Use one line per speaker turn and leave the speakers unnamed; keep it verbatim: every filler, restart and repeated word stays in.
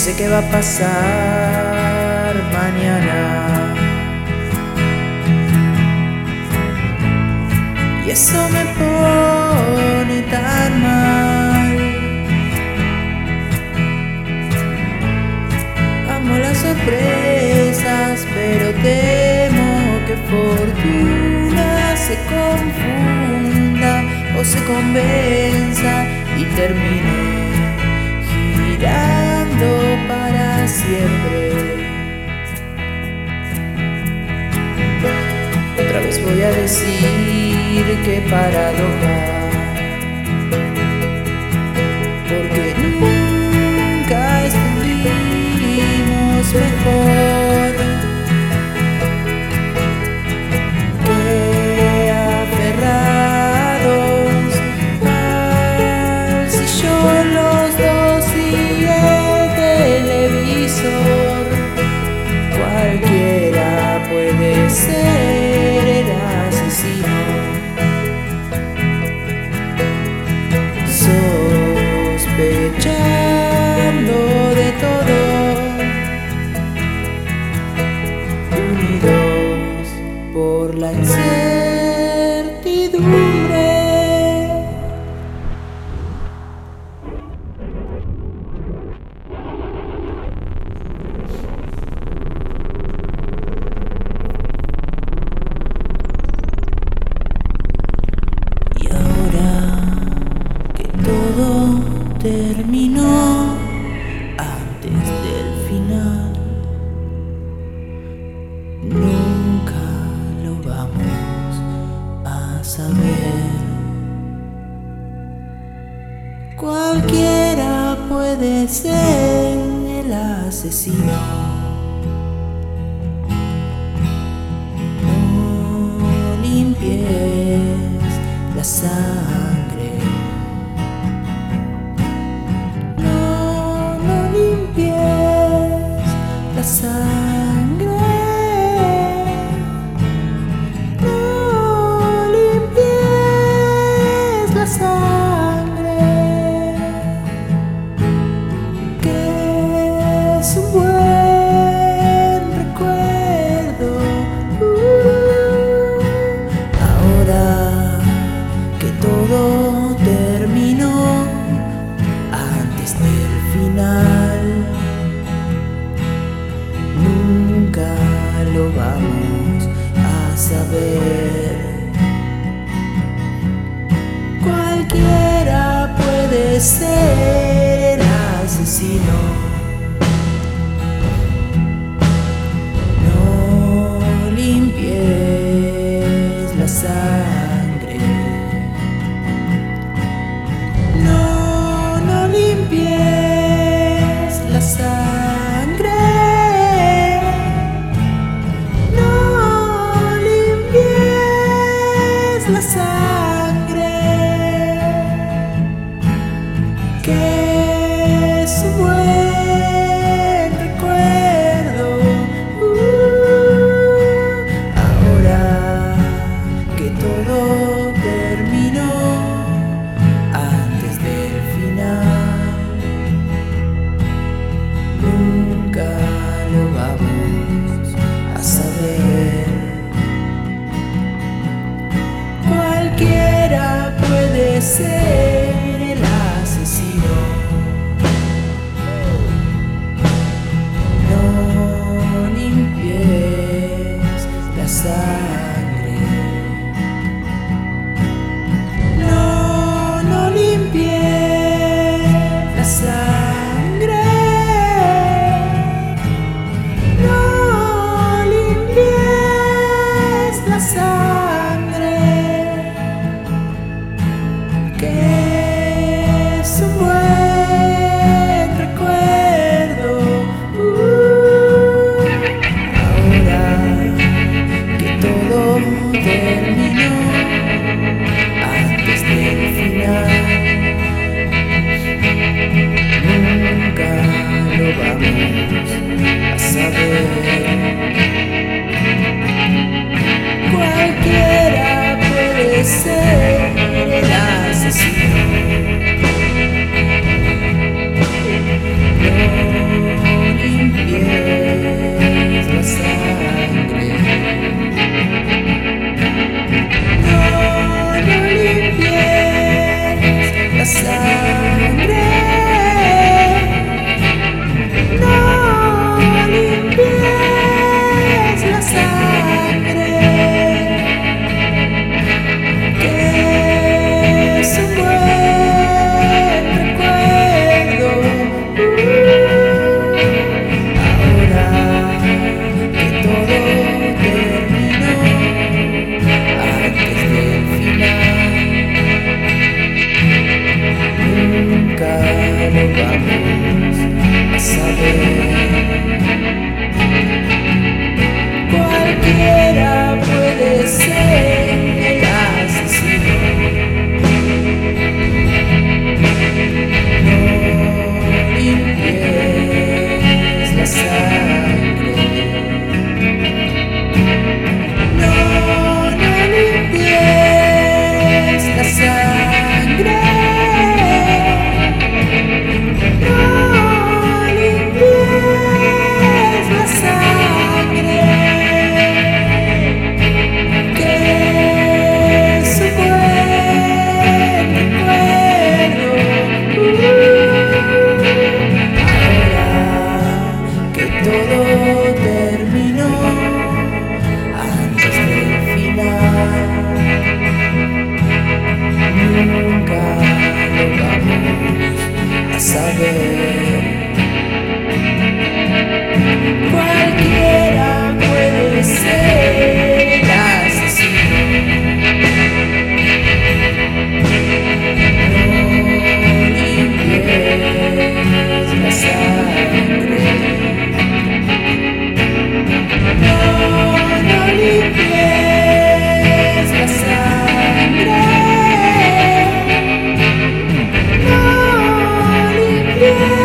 sé qué va a pasar mañana, y eso me pone tan mal. Amo las sorpresas, pero temo que fortuna se confunda o se convenza y termine girando para siempre. Otra vez voy a decir que paradoja, porque nunca estuvimos mejor que aferrados al sillón los dos y el televisor. Cualquiera puede ser el asesino, sospechando de todo, unidos por la incertidumbre. Y ahora que todo terminó antes del final, nunca lo vamos a saber. Cualquiera puede ser el asesino. No limpies la sangre. No, no limpies la sangre. No limpies la sangre, que es un buen recuerdo. Uh, ahora que todo terminó antes del final, nunca lo vamos a saber. Cualquiera puede ser el asesino. No limpies la sangre. No, no limpies la sangre. No limpies la sangre, que es un buen recuerdo. Uh, ahora que todo terminó antes del final, nunca lo vamos a saber. Cualquiera puede ser el asesino. No limpies la sangre. No, no limpies la sangre. No limpies la sangre, que es un buen recuerdo. Uh, ahora que todo terminó antes del final, nunca lo vamos a saber. Cualquiera puede ser el asesino. No vamos a saber. Cualquiera puede ser el asesino. No limpies la sangre. No, no limpies la sangre. No limpies la sangre. Que su buen recuerdo. Ahora que todo terminó, antes del final, nunca lo vamos a saber. Cualquiera puede ser el asesino. No limpies la sangre. No, no limpies la sangre. No limpies